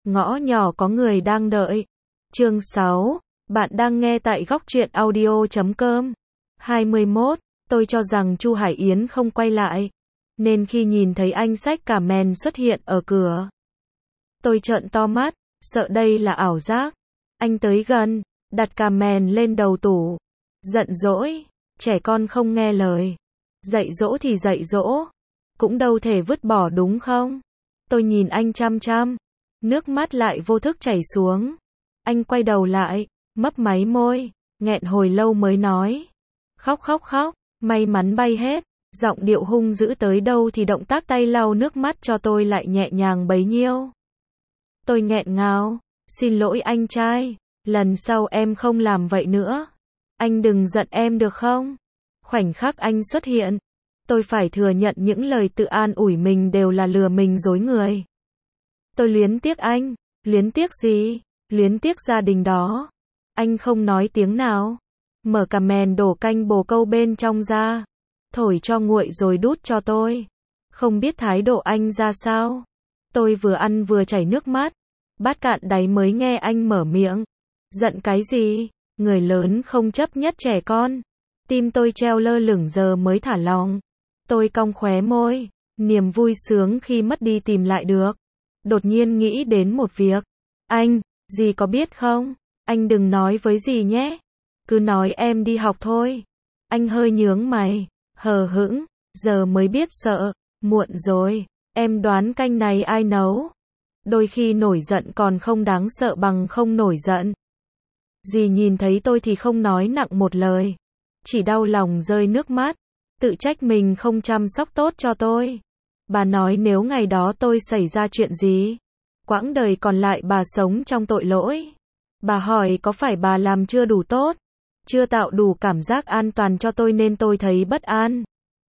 Ngõ nhỏ có người đang đợi. Chương 6. Bạn đang nghe tại góc truyện audio.com. 21. Tôi cho rằng Chu Hải Yến không quay lại, nên khi nhìn thấy anh xách cả mền xuất hiện ở cửa, tôi trợn to mắt, sợ đây là ảo giác. Anh tới gần, đặt cả mền lên đầu tủ, giận dỗi, trẻ con không nghe lời. Dạy dỗ thì dạy dỗ, cũng đâu thể vứt bỏ đúng không? Tôi nhìn anh chăm chăm, nước mắt lại vô thức chảy xuống. Anh quay đầu lại, mấp máy môi, nghẹn hồi lâu mới nói. Khóc khóc khóc, may mắn bay hết. Giọng điệu hung dữ tới đâu thì động tác tay lau nước mắt cho tôi lại nhẹ nhàng bấy nhiêu. Tôi nghẹn ngào, xin lỗi anh trai, lần sau em không làm vậy nữa. Anh đừng giận em được không? Khoảnh khắc anh xuất hiện, tôi phải thừa nhận những lời tự an ủi mình đều là lừa mình dối người. Tôi luyến tiếc anh, luyến tiếc gì? Luyến tiếc gia đình đó. Anh không nói tiếng nào, mở cả mền đổ canh bồ câu bên trong ra, thổi cho nguội rồi đút cho tôi. Không biết thái độ anh ra sao. Tôi vừa ăn vừa chảy nước mắt, bát cạn đáy mới nghe anh mở miệng. Giận cái gì? Người lớn không chấp nhất trẻ con. Tim tôi treo lơ lửng giờ mới thả lỏng. Tôi cong khóe môi, niềm vui sướng khi mất đi tìm lại được. Đột nhiên nghĩ đến một việc. Anh, dì có biết không? Anh đừng nói với dì nhé. Cứ nói em đi học thôi. Anh hơi nhướng mày, hờ hững, giờ mới biết sợ. Muộn rồi, em đoán canh này ai nấu? Đôi khi nổi giận còn không đáng sợ bằng không nổi giận. Dì nhìn thấy tôi thì không nói nặng một lời, chỉ đau lòng rơi nước mắt, tự trách mình không chăm sóc tốt cho tôi. Bà nói nếu ngày đó tôi xảy ra chuyện gì, quãng đời còn lại bà sống trong tội lỗi. Bà hỏi có phải bà làm chưa đủ tốt, chưa tạo đủ cảm giác an toàn cho tôi nên tôi thấy bất an.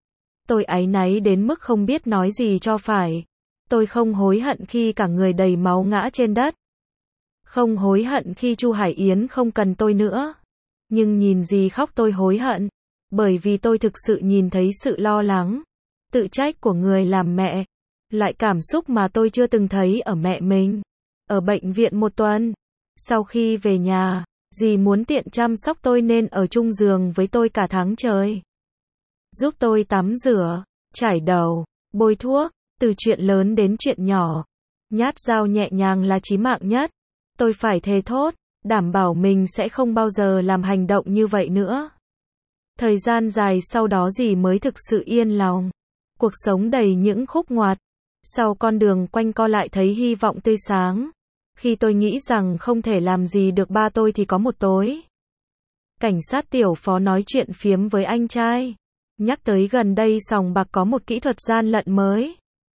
Tôi áy náy đến mức không biết nói gì cho phải. Tôi không hối hận khi cả người đầy máu ngã trên đất. Không hối hận khi Chu Hải Yến không cần tôi nữa. Nhưng nhìn dì khóc tôi hối hận. Bởi vì tôi thực sự nhìn thấy sự lo lắng, tự trách của người làm mẹ. Loại cảm xúc mà tôi chưa từng thấy ở mẹ mình. Ở bệnh viện một tuần, sau khi về nhà, dì muốn tiện chăm sóc tôi nên ở chung giường với tôi cả tháng trời. Giúp tôi tắm rửa, chải đầu, bôi thuốc, từ chuyện lớn đến chuyện nhỏ. Nhát dao nhẹ nhàng là chí mạng nhất. Tôi phải thề thốt, đảm bảo mình sẽ không bao giờ làm hành động như vậy nữa. Thời gian dài sau đó dì mới thực sự yên lòng. Cuộc sống đầy những khúc ngoặt. Sau con đường quanh co lại thấy hy vọng tươi sáng. Khi tôi nghĩ rằng không thể làm gì được ba tôi thì có một tối. Cảnh sát tiểu phó nói chuyện phiếm với anh trai. Nhắc tới gần đây sòng bạc có một kỹ thuật gian lận mới.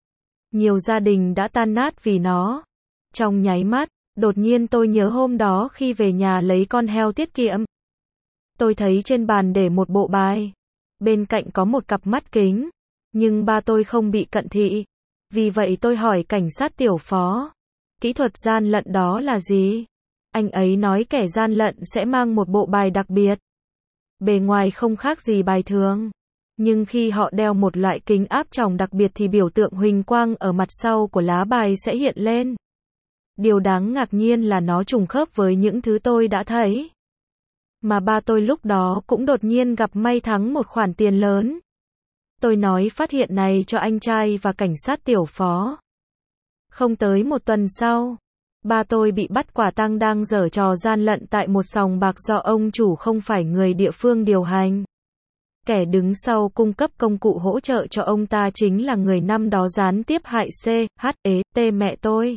Nhiều gia đình đã tan nát vì nó. Trong nháy mắt, đột nhiên tôi nhớ hôm đó khi về nhà lấy con heo tiết kiệm. Tôi thấy trên bàn để một bộ bài. Bên cạnh có một cặp mắt kính. Nhưng ba tôi không bị cận thị. Vì vậy tôi hỏi cảnh sát tiểu phó. Kỹ thuật gian lận đó là gì? Anh ấy nói kẻ gian lận sẽ mang một bộ bài đặc biệt. Bề ngoài không khác gì bài thường. Nhưng khi họ đeo một loại kính áp tròng đặc biệt thì biểu tượng huỳnh quang ở mặt sau của lá bài sẽ hiện lên. Điều đáng ngạc nhiên là nó trùng khớp với những thứ tôi đã thấy. Mà ba tôi lúc đó cũng đột nhiên gặp may thắng một khoản tiền lớn. Tôi nói phát hiện này cho anh trai và cảnh sát tiểu phó. Không tới một tuần sau, ba tôi bị bắt quả tang đang giở trò gian lận tại một sòng bạc do ông chủ không phải người địa phương điều hành. Kẻ đứng sau cung cấp công cụ hỗ trợ cho ông ta chính là người năm đó gián tiếp hại CHT mẹ tôi.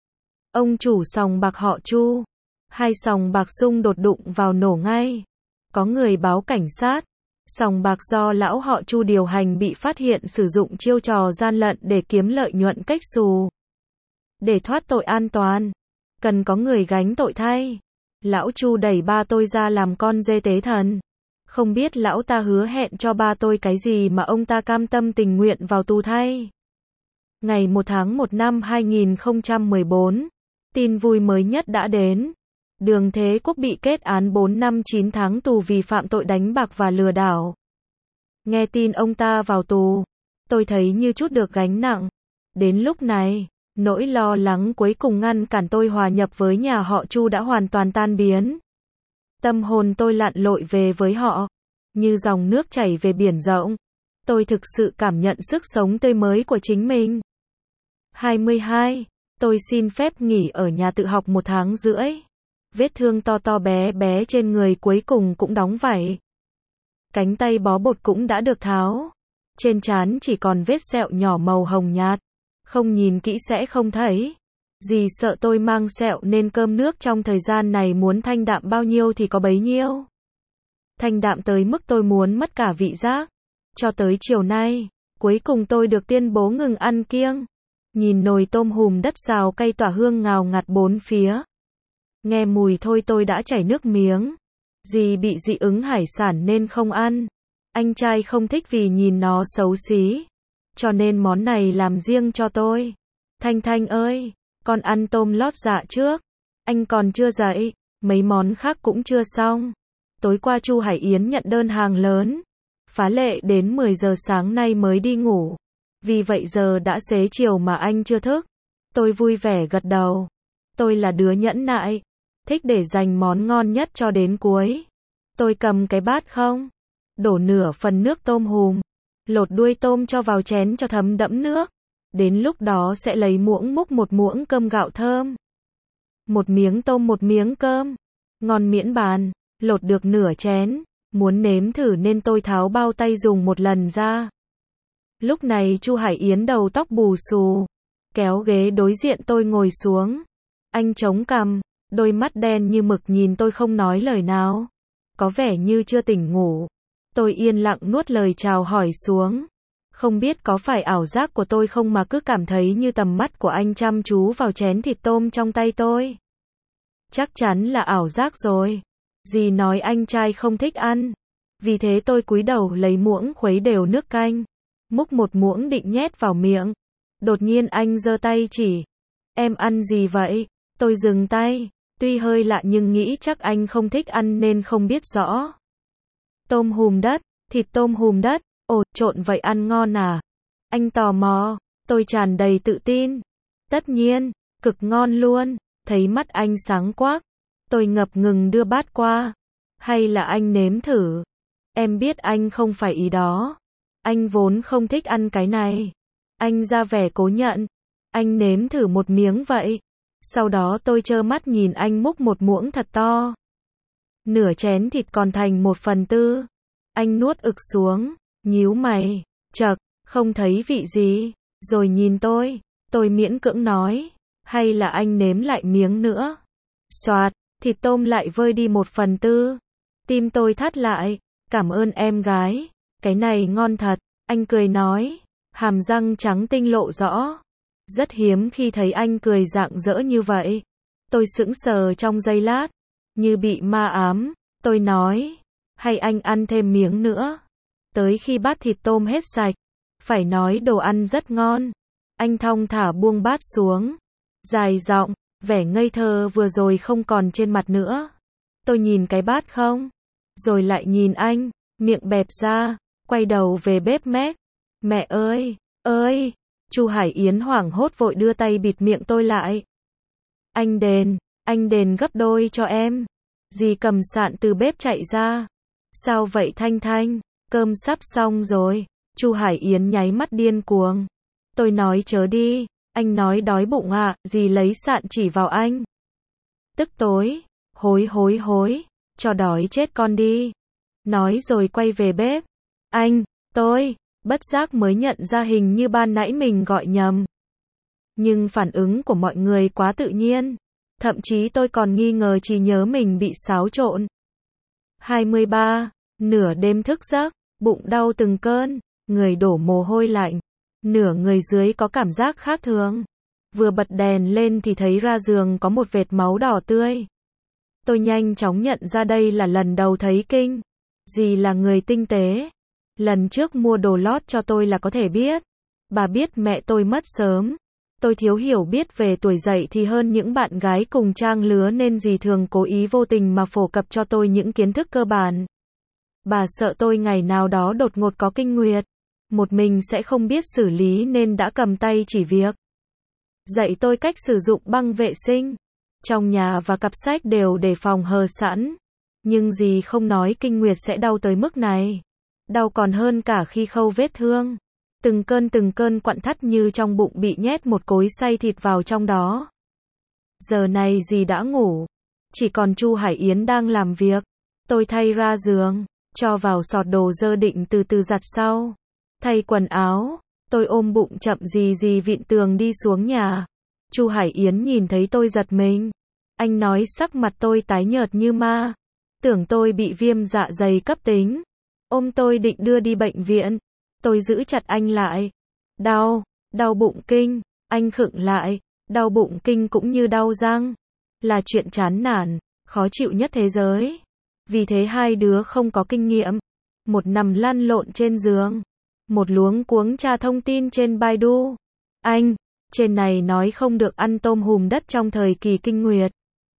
Ông chủ sòng bạc họ Chu. Hai sòng bạc xung đột đụng vào nổ ngay. Có người báo cảnh sát. Sòng bạc do lão họ Chu điều hành bị phát hiện sử dụng chiêu trò gian lận để kiếm lợi nhuận cách xù. Để thoát tội an toàn, cần có người gánh tội thay. Lão Chu đẩy ba tôi ra làm con dê tế thần. Không biết lão ta hứa hẹn cho ba tôi cái gì mà ông ta cam tâm tình nguyện vào tù thay. Ngày 1 tháng 1 năm 2014, tin vui mới nhất đã đến. Đường Thế Quốc bị kết án 4 năm 9 tháng tù vì phạm tội đánh bạc và lừa đảo. Nghe tin ông ta vào tù, tôi thấy như chút được gánh nặng. Đến lúc này, Nỗi lo lắng cuối cùng ngăn cản tôi hòa nhập với nhà họ Chu đã hoàn toàn tan biến. Tâm hồn tôi lặn lội về với họ, như dòng nước chảy về biển rộng. Tôi thực sự cảm nhận sức sống tươi mới của chính mình. 22. Tôi xin phép nghỉ ở nhà tự học 1 tháng rưỡi. Vết thương to to bé bé trên người cuối cùng cũng đóng vảy. Cánh tay bó bột cũng đã được tháo. Trên trán chỉ còn vết sẹo nhỏ màu hồng nhạt. Không nhìn kỹ sẽ không thấy. Dì sợ tôi mang sẹo nên cơm nước trong thời gian này muốn thanh đạm bao nhiêu thì có bấy nhiêu. Thanh đạm tới mức tôi muốn mất cả vị giác. Cho tới chiều nay, cuối cùng tôi được tuyên bố ngừng ăn kiêng. Nhìn nồi tôm hùm đất xào cay tỏa hương ngào ngạt bốn phía. Nghe mùi thôi tôi đã chảy nước miếng. Dì bị dị ứng hải sản nên không ăn. Anh trai không thích vì nhìn nó xấu xí. Cho nên món này làm riêng cho tôi. Thanh Thanh ơi, con ăn tôm lót dạ trước. Anh còn chưa dậy, mấy món khác cũng chưa xong. Tối qua Chu Hải Yến nhận đơn hàng lớn. Phá lệ đến 10 giờ sáng nay mới đi ngủ. Vì vậy giờ đã xế chiều mà anh chưa thức. Tôi vui vẻ gật đầu. Tôi là đứa nhẫn nại. Thích để dành món ngon nhất cho đến cuối. Tôi cầm cái bát không? Đổ nửa phần nước tôm hùm. Lột đuôi tôm cho vào chén cho thấm đẫm nước. Đến lúc đó sẽ lấy muỗng múc một muỗng cơm gạo thơm. Một miếng tôm một miếng cơm. Ngon miễn bàn. Lột được nửa chén. Muốn nếm thử nên tôi tháo bao tay dùng một lần ra. Lúc này Chu Hải Yến đầu tóc bù xù. Kéo ghế đối diện tôi ngồi xuống. Anh chống cằm. Đôi mắt đen như mực nhìn tôi không nói lời nào. Có vẻ như chưa tỉnh ngủ. Tôi yên lặng nuốt lời chào hỏi xuống. Không biết có phải ảo giác của tôi không mà cứ cảm thấy như tầm mắt của anh chăm chú vào chén thịt tôm trong tay tôi. Chắc chắn là ảo giác rồi. Dì nói anh trai không thích ăn. Vì thế tôi cúi đầu lấy muỗng khuấy đều nước canh. Múc một muỗng định nhét vào miệng. Đột nhiên anh giơ tay chỉ. Em ăn gì vậy? Tôi dừng tay. Tuy hơi lạ nhưng nghĩ chắc anh không thích ăn nên không biết rõ. Tôm hùm đất, thịt tôm hùm đất. Ồ, trộn vậy ăn ngon à? Anh tò mò. Tôi tràn đầy tự tin. Tất nhiên, cực ngon luôn. Thấy mắt anh sáng quắc. Tôi ngập ngừng đưa bát qua. Hay là anh nếm thử? Em biết anh không phải ý đó. Anh vốn không thích ăn cái này. Anh ra vẻ cố nhận. Anh nếm thử một miếng vậy. Sau đó tôi trơ mắt nhìn anh múc một muỗng thật to. Nửa chén thịt còn thành 1/4. Anh nuốt ực xuống. Nhíu mày. Chậc, không thấy vị gì. Rồi nhìn tôi miễn cưỡng nói. Hay là anh nếm lại miếng nữa. Xoạt, thịt tôm lại vơi đi 1/4. Tim tôi thắt lại. Cảm ơn em gái. Cái này ngon thật. Anh cười nói. Hàm răng trắng tinh lộ rõ. Rất hiếm khi thấy anh cười rạng rỡ như vậy. Tôi sững sờ trong giây lát. Như bị ma ám. Tôi nói. Hay anh ăn thêm miếng nữa. Tới khi bát thịt tôm hết sạch. Phải nói đồ ăn rất ngon. Anh thong thả buông bát xuống. Dài giọng. Vẻ ngây thơ vừa rồi không còn trên mặt nữa. Tôi nhìn cái bát không. Rồi lại nhìn anh. Miệng bẹp ra. Quay đầu về bếp mét. Mẹ ơi, ơi. Chu Hải Yến hoảng hốt vội đưa tay bịt miệng tôi lại. Anh đền gấp đôi cho em. Dì cầm sạn từ bếp chạy ra. Sao vậy Thanh Thanh? Cơm sắp xong rồi. Chu Hải Yến nháy mắt điên cuồng. Tôi nói chớ đi. Anh nói đói bụng à? Dì lấy sạn chỉ vào anh. Tức tối. Hối. Cho đói chết con đi. Nói rồi quay về bếp. Tôi bất giác mới nhận ra hình như ban nãy mình gọi nhầm. Nhưng phản ứng của mọi người quá tự nhiên. Thậm chí tôi còn nghi ngờ trí nhớ mình bị xáo trộn. 23. Nửa đêm thức giấc, bụng đau từng cơn, người đổ mồ hôi lạnh. Nửa người dưới có cảm giác khác thường. Vừa bật đèn lên thì thấy ra giường có một vệt máu đỏ tươi. Tôi nhanh chóng nhận ra đây là lần đầu thấy kinh. Dì là người tinh tế. Lần trước mua đồ lót cho tôi là có thể biết. Bà biết mẹ tôi mất sớm. Tôi thiếu hiểu biết về tuổi dậy thì hơn những bạn gái cùng trang lứa nên dì thường cố ý vô tình mà phổ cập cho tôi những kiến thức cơ bản. Bà sợ tôi ngày nào đó đột ngột có kinh nguyệt. Một mình sẽ không biết xử lý nên đã cầm tay chỉ việc. Dạy tôi cách sử dụng băng vệ sinh. Trong nhà và cặp sách đều để phòng hờ sẵn. Nhưng dì không nói kinh nguyệt sẽ đau tới mức này. Đau còn hơn cả khi khâu vết thương. Từng cơn quặn thắt như trong bụng bị nhét một cối xay thịt vào trong đó. Giờ này dì đã ngủ. Chỉ còn Chu Hải Yến đang làm việc. Tôi thay ra giường, cho vào sọt đồ dơ định từ từ giặt sau. Thay quần áo, tôi ôm bụng chậm rì vịn tường đi xuống nhà. Chu Hải Yến nhìn thấy tôi giật mình. Anh nói sắc mặt tôi tái nhợt như ma. Tưởng tôi bị viêm dạ dày cấp tính. Ôm tôi định đưa đi bệnh viện. Tôi giữ chặt anh lại. Đau bụng kinh. Anh khựng lại. Đau bụng kinh cũng như đau răng. Là chuyện chán nản, khó chịu nhất thế giới. Vì thế hai đứa không có kinh nghiệm. Một nằm lăn lộn trên giường. Một luống cuống tra thông tin trên Baidu. Anh, trên này nói không được ăn tôm hùm đất trong thời kỳ kinh nguyệt.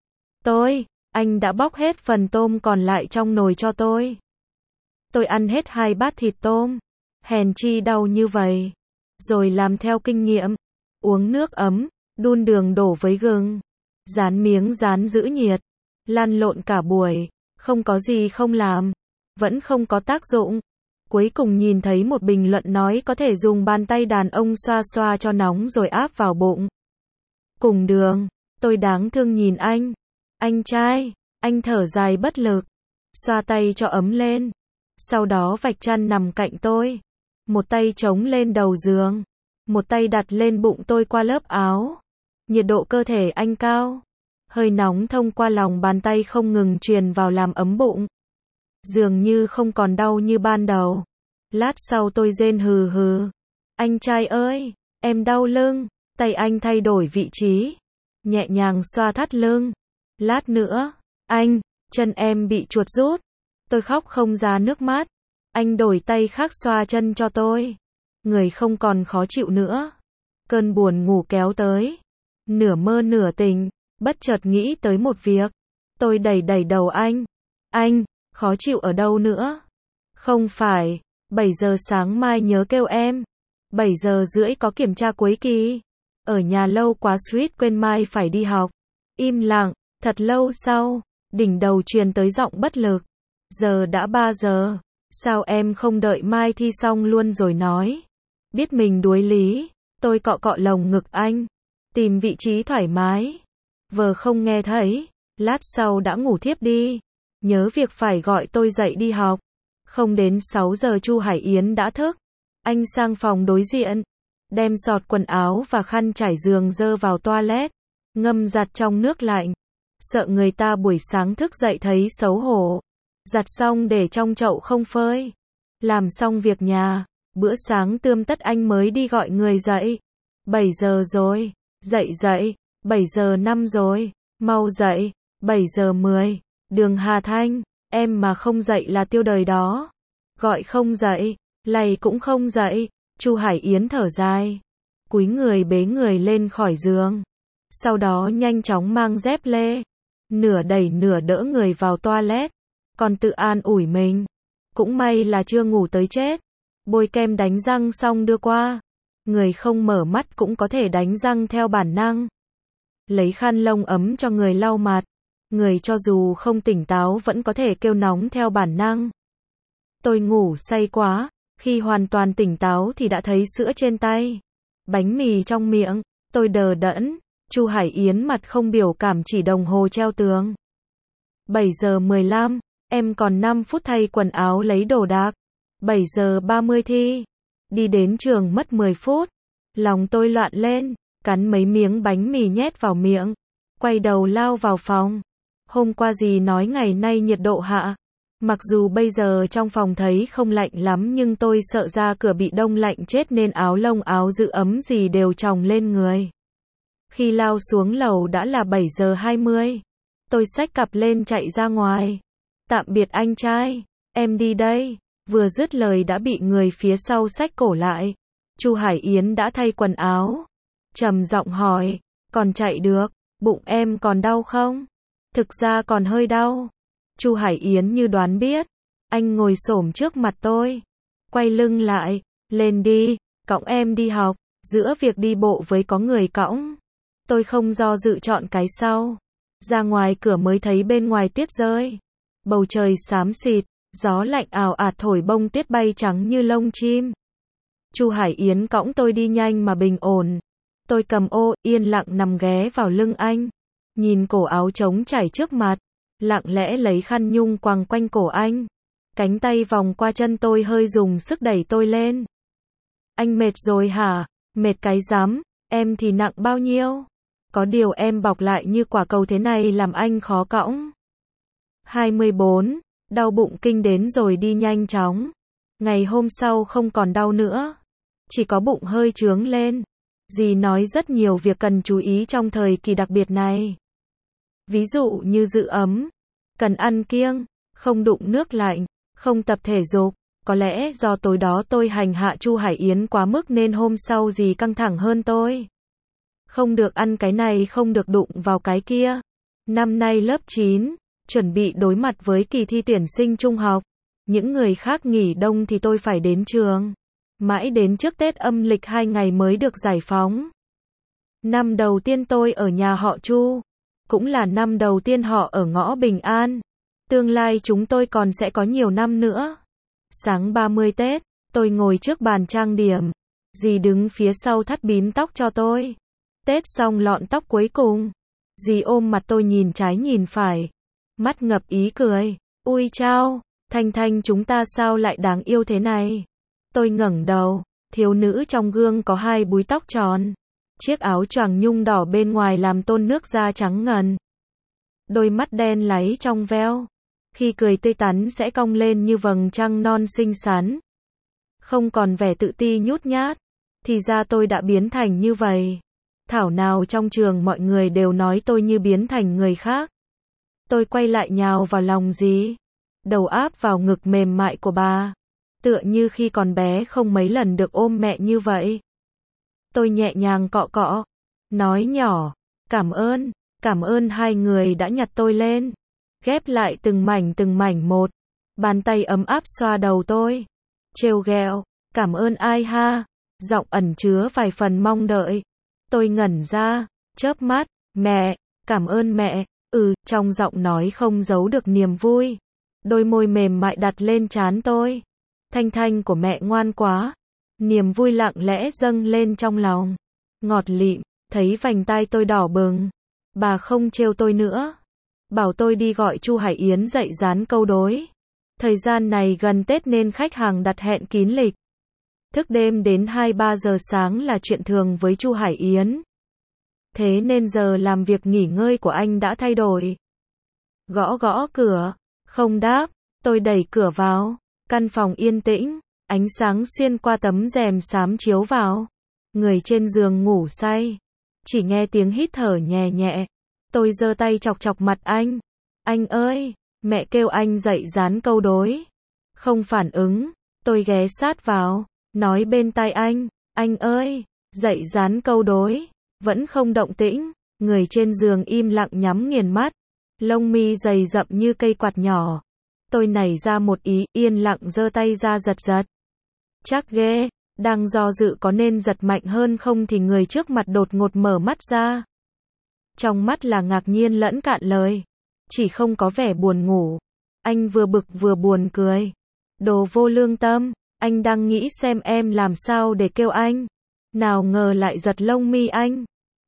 Anh đã bóc hết phần tôm còn lại trong nồi cho tôi. Tôi ăn hết 2 bát thịt tôm. Hèn chi đau như vậy. Rồi làm theo kinh nghiệm. Uống nước ấm, đun đường đổ với gừng. Rán miếng rán giữ nhiệt. Lăn lộn cả buổi. Không có gì không làm. Vẫn không có tác dụng. Cuối cùng nhìn thấy một bình luận nói có thể dùng bàn tay đàn ông xoa xoa cho nóng rồi áp vào bụng. Cùng đường. Tôi đáng thương nhìn anh. Anh trai. Anh thở dài bất lực. Xoa tay cho ấm lên. Sau đó vạch chăn nằm cạnh tôi. Một tay chống lên đầu giường. Một tay đặt lên bụng tôi qua lớp áo. Nhiệt độ cơ thể anh cao. Hơi nóng thông qua lòng bàn tay không ngừng truyền vào làm ấm bụng. Dường như không còn đau như ban đầu. Lát sau tôi rên hừ hừ. Anh trai ơi, em đau lưng. Tay anh thay đổi vị trí. Nhẹ nhàng xoa thắt lưng. Lát nữa, anh, chân em bị chuột rút. Tôi khóc không ra nước mắt. Anh đổi tay khác xoa chân cho tôi. Người không còn khó chịu nữa. Cơn buồn ngủ kéo tới. Nửa mơ nửa tỉnh, bất chợt nghĩ tới một việc. Tôi đẩy đầu anh. Anh, khó chịu ở đâu nữa? Không phải, 7 giờ sáng mai nhớ kêu em. 7 giờ rưỡi có kiểm tra cuối kỳ. Ở nhà lâu quá suýt quên mai phải đi học. Im lặng, thật lâu sau, đỉnh đầu truyền tới giọng bất lực. Giờ đã 3 giờ, sao em không đợi mai thi xong luôn rồi nói? Biết mình đuối lý, tôi cọ cọ lồng ngực anh. Tìm vị trí thoải mái. Vờ không nghe thấy, lát sau đã ngủ thiếp đi. Nhớ việc phải gọi tôi dậy đi học. Không đến 6 giờ Chu Hải Yến đã thức. Anh sang phòng đối diện. Đem xọt quần áo và khăn trải giường dơ vào toilet. Ngâm giặt trong nước lạnh. Sợ người ta buổi sáng thức dậy thấy xấu hổ. Giặt xong để trong chậu không phơi. Làm xong việc nhà. Bữa sáng tươm tất anh mới đi gọi người dậy. 7 giờ rồi. Dậy. 7 giờ 5 rồi. Mau dậy. 7 giờ 10. Đường Hà Thanh. Em mà không dậy là tiêu đời đó. Gọi không dậy. Lầy cũng không dậy. Chu Hải Yến thở dài. Cúi người bế người lên khỏi giường. Sau đó nhanh chóng mang dép lê. Nửa đẩy nửa đỡ người vào toilet. Còn tự an ủi mình. Cũng may là chưa ngủ tới chết. Bôi kem đánh răng xong đưa qua. Người không mở mắt cũng có thể đánh răng theo bản năng. Lấy khăn lông ấm cho người lau mặt. Người cho dù không tỉnh táo vẫn có thể kêu nóng theo bản năng. Tôi ngủ say quá. Khi hoàn toàn tỉnh táo thì đã thấy sữa trên tay. Bánh mì trong miệng. Tôi đờ đẫn. Chu Hải Yến mặt không biểu cảm chỉ đồng hồ treo tường. 7 giờ 15. Em còn 5 phút thay quần áo lấy đồ đạc. 7 giờ 30 thi. Đi đến trường mất 10 phút. Lòng tôi loạn lên. Cắn mấy miếng bánh mì nhét vào miệng. Quay đầu lao vào phòng. Hôm qua dì nói ngày nay nhiệt độ hạ. Mặc dù bây giờ trong phòng thấy không lạnh lắm nhưng tôi sợ ra cửa bị đông lạnh chết nên áo lông áo giữ ấm gì đều chồng lên người. Khi lao xuống lầu đã là 7 giờ 20. Tôi xách cặp lên chạy ra ngoài. Tạm biệt anh trai, em đi đây. Vừa dứt lời đã bị người phía sau xách cổ lại. Chu Hải Yến đã thay quần áo. Trầm giọng hỏi, còn chạy được, bụng em còn đau không? Thực ra còn hơi đau. Chu Hải Yến như đoán biết. Anh ngồi xổm trước mặt tôi. Quay lưng lại, lên đi, cõng em đi học. Giữa việc đi bộ với có người cõng, tôi không do dự chọn cái sau. Ra ngoài cửa mới thấy bên ngoài tuyết rơi. Bầu trời xám xịt, gió lạnh ào ạt thổi bông tuyết bay trắng như lông chim. Chu Hải Yến cõng tôi đi nhanh mà bình ổn. Tôi cầm ô, yên lặng nằm ghé vào lưng anh. Nhìn cổ áo trống trải trước mặt. Lặng lẽ lấy khăn nhung quàng quanh cổ anh. Cánh tay vòng qua chân tôi hơi dùng sức đẩy tôi lên. Anh mệt rồi hả? Mệt cái rắm, em thì nặng bao nhiêu? Có điều em bọc lại như quả cầu thế này làm anh khó cõng. 24. Đau bụng kinh đến rồi đi nhanh chóng. Ngày hôm sau không còn đau nữa. Chỉ có bụng hơi trướng lên. Dì nói rất nhiều việc cần chú ý trong thời kỳ đặc biệt này. Ví dụ như giữ ấm, cần ăn kiêng, không đụng nước lạnh, không tập thể dục. Có lẽ do tối đó tôi hành hạ Chu Hải Yến quá mức nên hôm sau dì căng thẳng hơn tôi. Không được ăn cái này, không được đụng vào cái kia. Năm nay lớp 9, chuẩn bị đối mặt với kỳ thi tuyển sinh trung học. Những người khác nghỉ đông thì tôi phải đến trường. Mãi đến trước Tết âm lịch 2 ngày mới được giải phóng. Năm đầu tiên tôi ở nhà họ Chu. Cũng là năm đầu tiên họ ở ngõ Bình An. Tương lai chúng tôi còn sẽ có nhiều năm nữa. Sáng 30 Tết, tôi ngồi trước bàn trang điểm. Dì đứng phía sau thắt bím tóc cho tôi. Tết xong lọn tóc cuối cùng. Dì ôm mặt tôi nhìn trái nhìn phải. Mắt ngập ý cười. Ui chao, Thanh Thanh chúng ta sao lại đáng yêu thế này? Tôi ngẩng đầu. Thiếu nữ trong gương có 2 búi tóc tròn. Chiếc áo choàng nhung đỏ bên ngoài làm tôn nước da trắng ngần. Đôi mắt đen láy trong veo. Khi cười tươi tắn sẽ cong lên như vầng trăng non xinh xắn. Không còn vẻ tự ti nhút nhát. Thì ra tôi đã biến thành như vậy. Thảo nào trong trường mọi người đều nói tôi như biến thành người khác. Tôi quay lại nhào vào lòng dì. Đầu áp vào ngực mềm mại của bà. Tựa như khi còn bé không mấy lần được ôm mẹ như vậy. Tôi nhẹ nhàng cọ cọ. Nói nhỏ. Cảm ơn hai người đã nhặt tôi lên. Ghép lại từng mảnh một. Bàn tay ấm áp xoa đầu tôi. Trêu ghẹo. Cảm ơn ai ha? Giọng ẩn chứa vài phần mong đợi. Tôi ngẩn ra. Chớp mắt. Mẹ. Cảm ơn mẹ. Trong giọng nói không giấu được niềm vui. Đôi môi mềm mại đặt lên trán tôi. Thanh Thanh của mẹ ngoan quá. Niềm vui lặng lẽ dâng lên trong lòng. Ngọt lịm. Thấy vành tai tôi đỏ bừng. Bà không trêu tôi nữa. Bảo tôi đi gọi Chu Hải Yến dậy dán câu đối. Thời gian này gần Tết nên khách hàng đặt hẹn kín lịch. Thức đêm đến 2-3 giờ sáng là chuyện thường với Chu Hải Yến. Thế nên giờ làm việc nghỉ ngơi của anh đã thay đổi. Gõ gõ cửa. Không đáp. Tôi đẩy cửa vào. Căn phòng yên tĩnh. Ánh sáng xuyên qua tấm rèm xám chiếu vào. Người trên giường ngủ say. Chỉ nghe tiếng hít thở nhẹ nhẹ. Tôi giơ tay chọc chọc mặt anh. Anh ơi, mẹ kêu anh dậy dán câu đối. Không phản ứng. Tôi ghé sát vào. Nói bên tai anh ơi, dậy dán câu đối. Vẫn không động tĩnh. Người trên giường im lặng nhắm nghiền mắt. Lông mi dày rậm như cây quạt nhỏ. Tôi nảy ra một ý, yên lặng giơ tay ra giật giật. Chắc ghê, đang do dự có nên giật mạnh hơn không thì người trước mặt đột ngột mở mắt ra. Trong mắt là ngạc nhiên lẫn cạn lời. Chỉ không có vẻ buồn ngủ. Anh vừa bực vừa buồn cười. Đồ vô lương tâm, anh đang nghĩ xem em làm sao để kêu anh. Nào ngờ lại giật lông mi anh.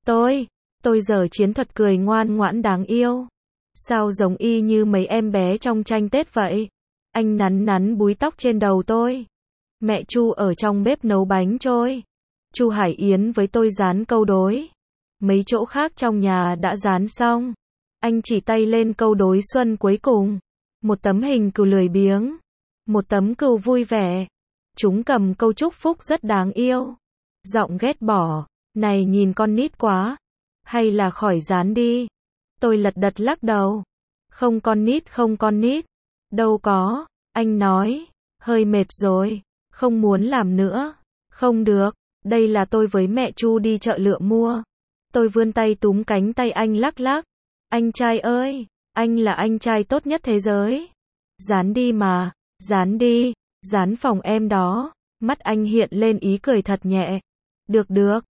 Tôi giờ chiến thuật cười ngoan ngoãn đáng yêu. Sao giống y như mấy em bé trong tranh Tết vậy. Anh nắn nắn búi tóc trên đầu tôi. Mẹ Chu ở trong bếp nấu bánh trôi. Chu Hải Yến với tôi dán câu đối. Mấy chỗ khác trong nhà đã dán xong. Anh chỉ tay lên câu đối xuân cuối cùng. Một tấm hình cừu lười biếng. Một tấm cừu vui vẻ. Chúng cầm câu chúc phúc rất đáng yêu. Giọng ghét bỏ. Này nhìn con nít quá. Hay là khỏi dán đi. Tôi lật đật lắc đầu. Không con nít. Đâu có. Anh nói. Hơi mệt rồi. Không muốn làm nữa. Không được. Đây là tôi với mẹ Chu đi chợ lựa mua. Tôi vươn tay túm cánh tay anh lắc lắc. Anh trai ơi. Anh là anh trai tốt nhất thế giới. Dán đi mà. Dán đi. Dán phòng em đó. Mắt anh hiện lên ý cười thật nhẹ. Được được,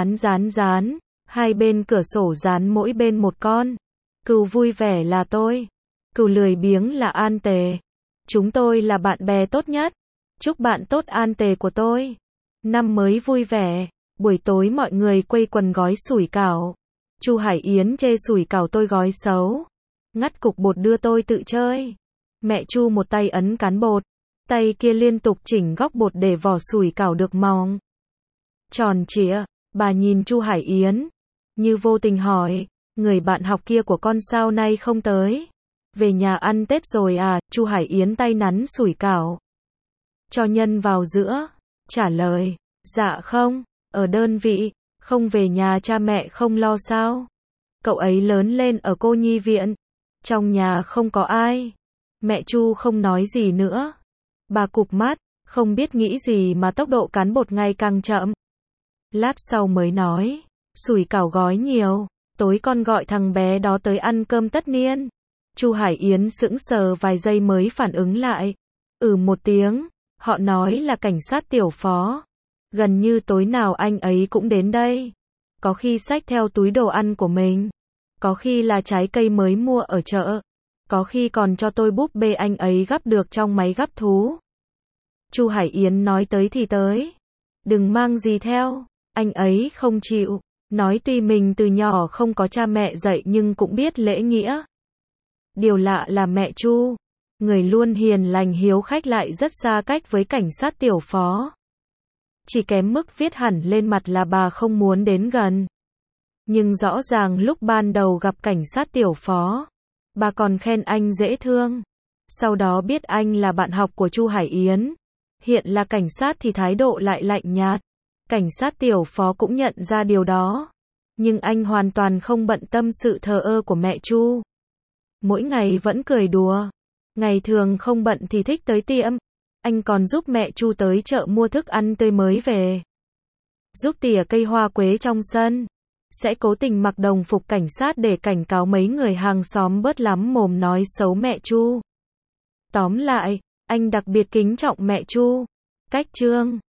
dán, hai bên cửa sổ dán mỗi bên một con. Cừu vui vẻ là tôi. Cừu lười biếng là An Tề. Chúng tôi là bạn bè tốt nhất. Chúc bạn tốt An Tề của tôi. Năm mới vui vẻ. Buổi tối mọi người quây quần gói sủi cảo. Chu Hải Yến chê sủi cảo tôi gói xấu. Ngắt cục bột đưa tôi tự chơi. Mẹ Chu một tay ấn cán bột, tay kia liên tục chỉnh góc bột để vỏ sủi cảo được mỏng, tròn trịa. Bà nhìn Chu Hải Yến, như vô tình hỏi, người bạn học kia của con sao nay không tới? Về nhà ăn Tết rồi à? Chu Hải Yến tay nắn sủi cảo, cho nhân vào giữa, trả lời, dạ không, ở đơn vị, không về nhà cha mẹ không lo sao? Cậu ấy lớn lên ở cô nhi viện, trong nhà không có ai. Mẹ Chu không nói gì nữa. Bà cụp mắt, không biết nghĩ gì mà tốc độ cán bột ngày càng chậm. Lát sau mới nói, sủi cảo gói nhiều, tối con gọi thằng bé đó tới ăn cơm tất niên. Chu Hải Yến sững sờ vài giây mới phản ứng lại. Một tiếng, họ nói là cảnh sát tiểu phó. Gần như tối nào anh ấy cũng đến đây. Có khi xách theo túi đồ ăn của mình, có khi là trái cây mới mua ở chợ, có khi còn cho tôi búp bê anh ấy gắp được trong máy gắp thú. Chu Hải Yến nói tới thì tới, đừng mang gì theo. Anh ấy không chịu, nói tuy mình từ nhỏ không có cha mẹ dạy nhưng cũng biết lễ nghĩa. Điều lạ là mẹ Chu, người luôn hiền lành hiếu khách lại rất xa cách với cảnh sát tiểu phó. Chỉ kém mức viết hẳn lên mặt là bà không muốn đến gần. Nhưng rõ ràng lúc ban đầu gặp cảnh sát tiểu phó, bà còn khen anh dễ thương. Sau đó biết anh là bạn học của Chu Hải Yến, hiện là cảnh sát thì thái độ lại lạnh nhạt. Cảnh sát tiểu phó cũng nhận ra điều đó, nhưng anh hoàn toàn không bận tâm sự thờ ơ của mẹ Chu. Mỗi ngày vẫn cười đùa, ngày thường không bận thì thích tới tiệm. Anh còn giúp mẹ Chu tới chợ mua thức ăn tươi mới về, giúp tỉa cây hoa quế trong sân, sẽ cố tình mặc đồng phục cảnh sát để cảnh cáo mấy người hàng xóm bớt lắm mồm nói xấu mẹ Chu. Tóm lại, anh đặc biệt kính trọng mẹ Chu. Cách chương